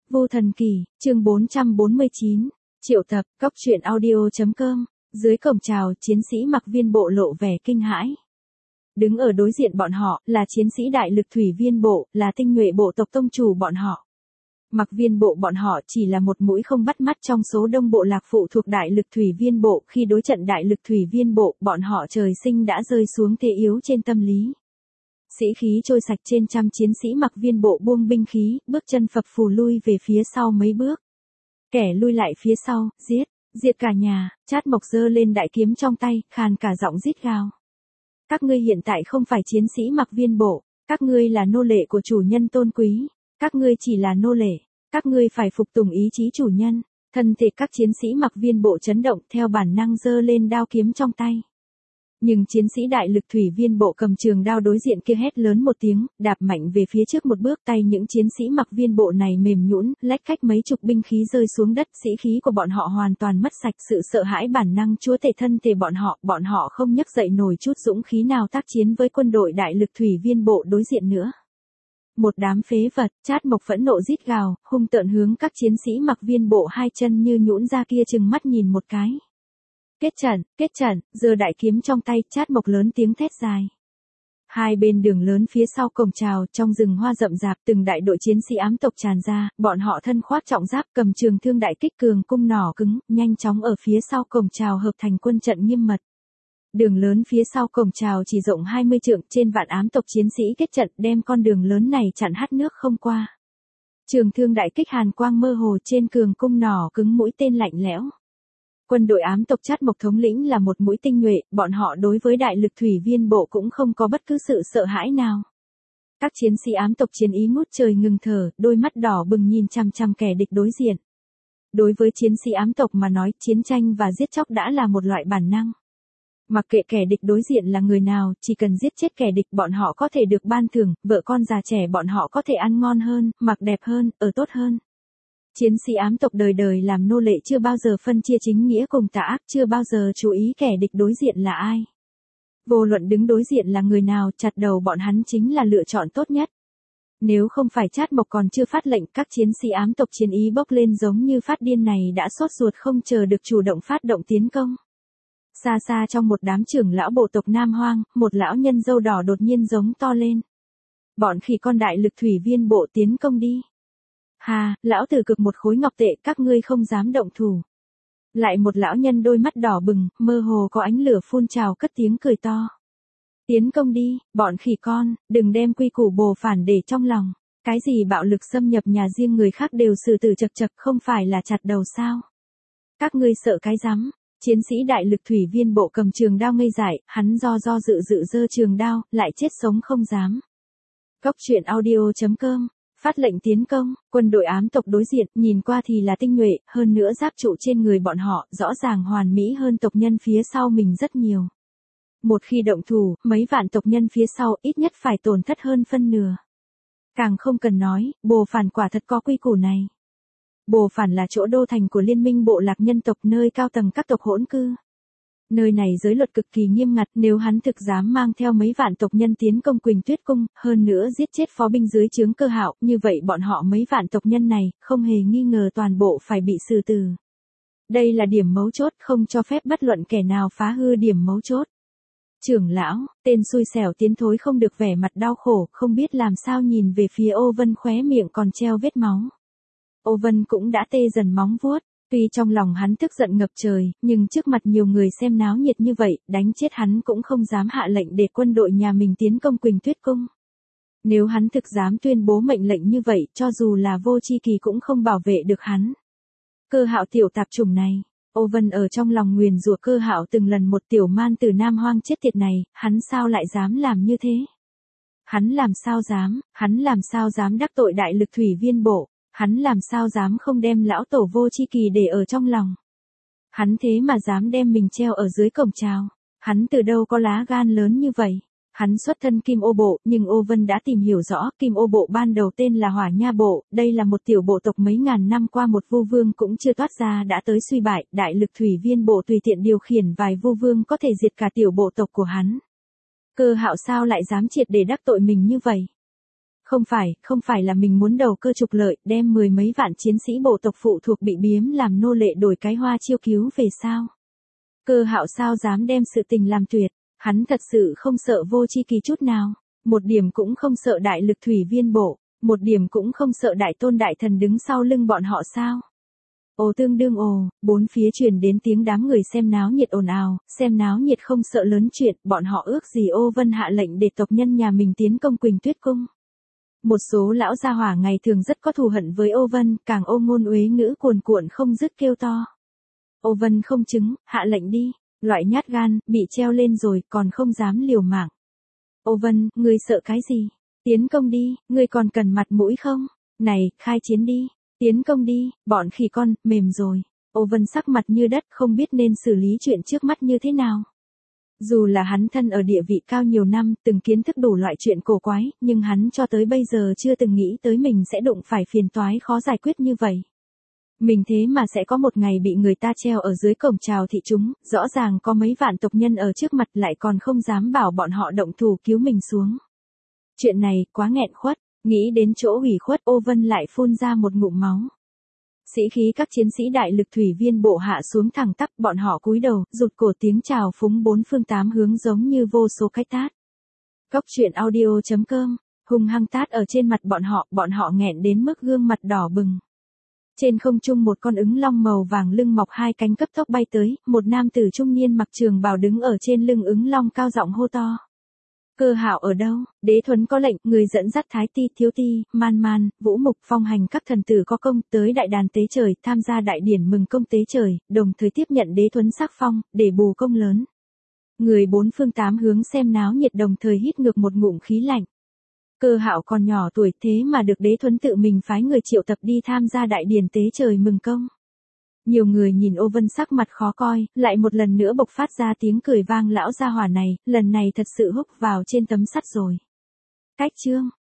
Vô Thần Kỳ, chương 449, triệu tập, cóc truyện audio.com, dưới cổng chào, chiến sĩ mặc viên bộ lộ vẻ kinh hãi. Đứng ở đối diện bọn họ, là chiến sĩ đại lực thủy viên bộ, là tinh nhuệ bộ tộc tông chủ bọn họ. Mặc viên bộ bọn họ chỉ là một mũi không bắt mắt trong số đông bộ lạc phụ thuộc đại lực thủy viên bộ, khi đối trận đại lực thủy viên bộ, bọn họ trời sinh đã rơi xuống thế yếu trên tâm lý. Sĩ khí trôi sạch trên trăm chiến sĩ mặc viên bộ buông binh khí, bước chân phập phù lui về phía sau mấy bước. Kẻ lui lại phía sau, giết cả nhà, Chát Mộc giơ lên đại kiếm trong tay, khàn cả giọng rít gào. Các ngươi hiện tại không phải chiến sĩ mặc viên bộ, các ngươi là nô lệ của chủ nhân tôn quý, các ngươi chỉ là nô lệ, các ngươi phải phục tùng ý chí chủ nhân. Thân thể các chiến sĩ mặc viên bộ chấn động, theo bản năng giơ lên đao kiếm trong tay. Nhưng chiến sĩ đại lực thủy viên bộ cầm trường đao đối diện kia hét lớn một tiếng, đạp mạnh về phía trước một bước, tay những chiến sĩ mặc viên bộ này mềm nhũn, lách cách mấy chục binh khí rơi xuống đất, sĩ khí của bọn họ hoàn toàn mất sạch, sự sợ hãi bản năng chúa tể thân thể bọn họ không nhấc dậy nổi chút dũng khí nào tác chiến với quân đội đại lực thủy viên bộ đối diện nữa. Một đám phế vật, Chát Mộc phẫn nộ rít gào, hung tợn hướng các chiến sĩ mặc viên bộ hai chân như nhũn ra kia chừng mắt nhìn một cái. Kết trận, giơ đại kiếm trong tay, Chát Mộc lớn tiếng thét dài. Hai bên đường lớn phía sau cổng chào, trong rừng hoa rậm rạp, từng đại đội chiến sĩ ám tộc tràn ra, bọn họ thân khoác trọng giáp, cầm trường thương đại kích cường cung nỏ cứng, nhanh chóng ở phía sau cổng chào hợp thành quân trận nghiêm mật. Đường lớn phía sau cổng chào chỉ rộng 20 trượng, trên vạn ám tộc chiến sĩ kết trận, đem con đường lớn này chặn hắt nước không qua. Trường thương đại kích hàn quang mơ hồ, trên cường cung nỏ cứng mũi tên lạnh lẽo. Quân đội ám tộc Chát Mộc thống lĩnh là một mũi tinh nhuệ, bọn họ đối với đại lực thủy viên bộ cũng không có bất cứ sự sợ hãi nào. Các chiến sĩ ám tộc chiến ý ngút trời ngừng thở, đôi mắt đỏ bừng nhìn chằm chằm kẻ địch đối diện. Đối với chiến sĩ ám tộc mà nói, chiến tranh và giết chóc đã là một loại bản năng. Mặc kệ kẻ địch đối diện là người nào, chỉ cần giết chết kẻ địch bọn họ có thể được ban thưởng, vợ con già trẻ bọn họ có thể ăn ngon hơn, mặc đẹp hơn, ở tốt hơn. Chiến sĩ ám tộc đời đời làm nô lệ chưa bao giờ phân chia chính nghĩa cùng tà ác, chưa bao giờ chú ý kẻ địch đối diện là ai. Vô luận đứng đối diện là người nào, chặt đầu bọn hắn chính là lựa chọn tốt nhất. Nếu không phải Chát Mộc còn chưa phát lệnh, các chiến sĩ ám tộc chiến ý bốc lên giống như phát điên này đã sốt ruột không chờ được chủ động phát động tiến công. Xa xa trong một đám trưởng lão bộ tộc Nam Hoang, một lão nhân râu đỏ đột nhiên giống to lên. Bọn khỉ con đại lực thủy viên bộ tiến công đi. Hà, lão tử cực một khối ngọc tệ, các ngươi không dám động thủ. Lại một lão nhân đôi mắt đỏ bừng, mơ hồ có ánh lửa phun trào cất tiếng cười to. Tiến công đi, bọn khỉ con, đừng đem quy củ bồ phản để trong lòng. Cái gì bạo lực xâm nhập nhà riêng người khác đều xử tử chật chật, không phải là chặt đầu sao? Các ngươi sợ cái rắm? Chiến sĩ đại lực thủy viên bộ cầm trường đao ngây dại, hắn do dự giơ trường đao, lại chết sống không dám. Cóc truyện audio.com, phát lệnh tiến công, quân đội ám tộc đối diện, nhìn qua thì là tinh nhuệ, hơn nữa giáp trụ trên người bọn họ, rõ ràng hoàn mỹ hơn tộc nhân phía sau mình rất nhiều. Một khi động thủ, mấy vạn tộc nhân phía sau ít nhất phải tổn thất hơn phân nửa. Càng không cần nói, bồ phản quả thật có quy củ này. Bồ phản là chỗ đô thành của liên minh bộ lạc nhân tộc, nơi cao tầng các tộc hỗn cư. Nơi này giới luật cực kỳ nghiêm ngặt, nếu hắn thực dám mang theo mấy vạn tộc nhân tiến công Quỳnh Tuyết Cung, hơn nữa giết chết phó binh dưới trướng Cơ Hạo, như vậy bọn họ mấy vạn tộc nhân này, không hề nghi ngờ toàn bộ phải bị xử tử. Đây là điểm mấu chốt, không cho phép bất luận kẻ nào phá hư điểm mấu chốt. Trưởng lão, tên xui xẻo tiến thối không được vẻ mặt đau khổ, không biết làm sao nhìn về phía Ô Vân, khóe miệng còn treo vết máu. Ô Vân cũng đã tê dần móng vuốt. Tuy trong lòng hắn tức giận ngập trời, nhưng trước mặt nhiều người xem náo nhiệt như vậy, đánh chết hắn cũng không dám hạ lệnh để quân đội nhà mình tiến công Quỳnh Tuyết Cung. Nếu hắn thực dám tuyên bố mệnh lệnh như vậy, cho dù là Vô Chi Kỳ cũng không bảo vệ được hắn. Cơ Hạo tiểu tạp chủng này, Ô Vân ở trong lòng nguyền rủa Cơ Hạo từng lần một tiểu man từ Nam Hoang chết tiệt này, hắn sao lại dám làm như thế? Hắn làm sao dám đắc tội đại lực thủy viên bộ? Hắn làm sao dám không đem lão tổ Vô Chi Kỳ để ở trong lòng. Hắn thế mà dám đem mình treo ở dưới cổng chào. Hắn từ đâu có lá gan lớn như vậy. Hắn xuất thân Kim Ô Bộ, nhưng Ô Vân đã tìm hiểu rõ, Kim Ô Bộ ban đầu tên là Hỏa Nha Bộ, đây là một tiểu bộ tộc mấy ngàn năm qua một vu vương cũng chưa toát ra đã tới suy bại, đại lực thủy viên bộ tùy tiện điều khiển vài vu vương có thể diệt cả tiểu bộ tộc của hắn. Cơ Hạo sao lại dám triệt để đắc tội mình như vậy? Không phải là mình muốn đầu cơ trục lợi, đem 10 mấy vạn chiến sĩ bộ tộc phụ thuộc bị biếm làm nô lệ đổi cái hoa chiêu cứu về sao? Cơ Hạo sao dám đem sự tình làm tuyệt, hắn thật sự không sợ Vô Chi Kỳ chút nào, một điểm cũng không sợ đại lực thủy viên bộ, một điểm cũng không sợ đại tôn đại thần đứng sau lưng bọn họ sao? Ồ tương đương ồ, bốn phía truyền đến tiếng đám người xem náo nhiệt ồn ào, xem náo nhiệt không sợ lớn chuyện, bọn họ ước gì Ô Vân hạ lệnh để tộc nhân nhà mình tiến công Quỳnh Tuyết Cung. Một số lão gia hỏa ngày thường rất có thù hận với Ô Vân, càng ô ngôn uế ngữ cuồn cuộn không dứt kêu to. Ô Vân không chứng, hạ lệnh đi, loại nhát gan, bị treo lên rồi còn không dám liều mạng. Ô Vân, ngươi sợ cái gì? Tiến công đi, ngươi còn cần mặt mũi không? Này, khai chiến đi, tiến công đi, bọn khỉ con, mềm rồi. Ô Vân sắc mặt như đất không biết nên xử lý chuyện trước mắt như thế nào. Dù là hắn thân ở địa vị cao nhiều năm, từng kiến thức đủ loại chuyện cổ quái, nhưng hắn cho tới bây giờ chưa từng nghĩ tới mình sẽ đụng phải phiền toái khó giải quyết như vậy. Mình thế mà sẽ có một ngày bị người ta treo ở dưới cổng chào thị chúng, rõ ràng có mấy vạn tộc nhân ở trước mặt lại còn không dám bảo bọn họ động thủ cứu mình xuống. Chuyện này quá nghẹn khuất, nghĩ đến chỗ ủy khuất Ô Vân lại phun ra một ngụm máu. Sĩ khí các chiến sĩ đại lực thủy viên bộ hạ xuống thẳng tắp, bọn họ cúi đầu, rụt cổ tiếng chào phúng bốn phương tám hướng giống như vô số cái tát. Cóc truyện audio.com, hung hăng tát ở trên mặt bọn họ nghẹn đến mức gương mặt đỏ bừng. Trên không trung một con ứng long màu vàng lưng mọc hai cánh cấp tốc bay tới, một nam tử trung niên mặc trường bào đứng ở trên lưng ứng long cao giọng hô to. Cơ Hạo ở đâu? Đế Thuấn có lệnh, người dẫn dắt Thái Ti, Thiếu Ti, Man Man, Vũ Mục, Phong Hành các thần tử có công tới đại đàn tế trời, tham gia đại điển mừng công tế trời, đồng thời tiếp nhận Đế Thuấn sắc phong, để bù công lớn. Người bốn phương tám hướng xem náo nhiệt đồng thời hít ngược một ngụm khí lạnh. Cơ Hạo còn nhỏ tuổi thế mà được Đế Thuấn tự mình phái người triệu tập đi tham gia đại điển tế trời mừng công. Nhiều người nhìn Ô Vân sắc mặt khó coi, lại một lần nữa bộc phát ra tiếng cười vang lão gia hỏa này, lần này thật sự húc vào trên tấm sắt rồi. Cách chương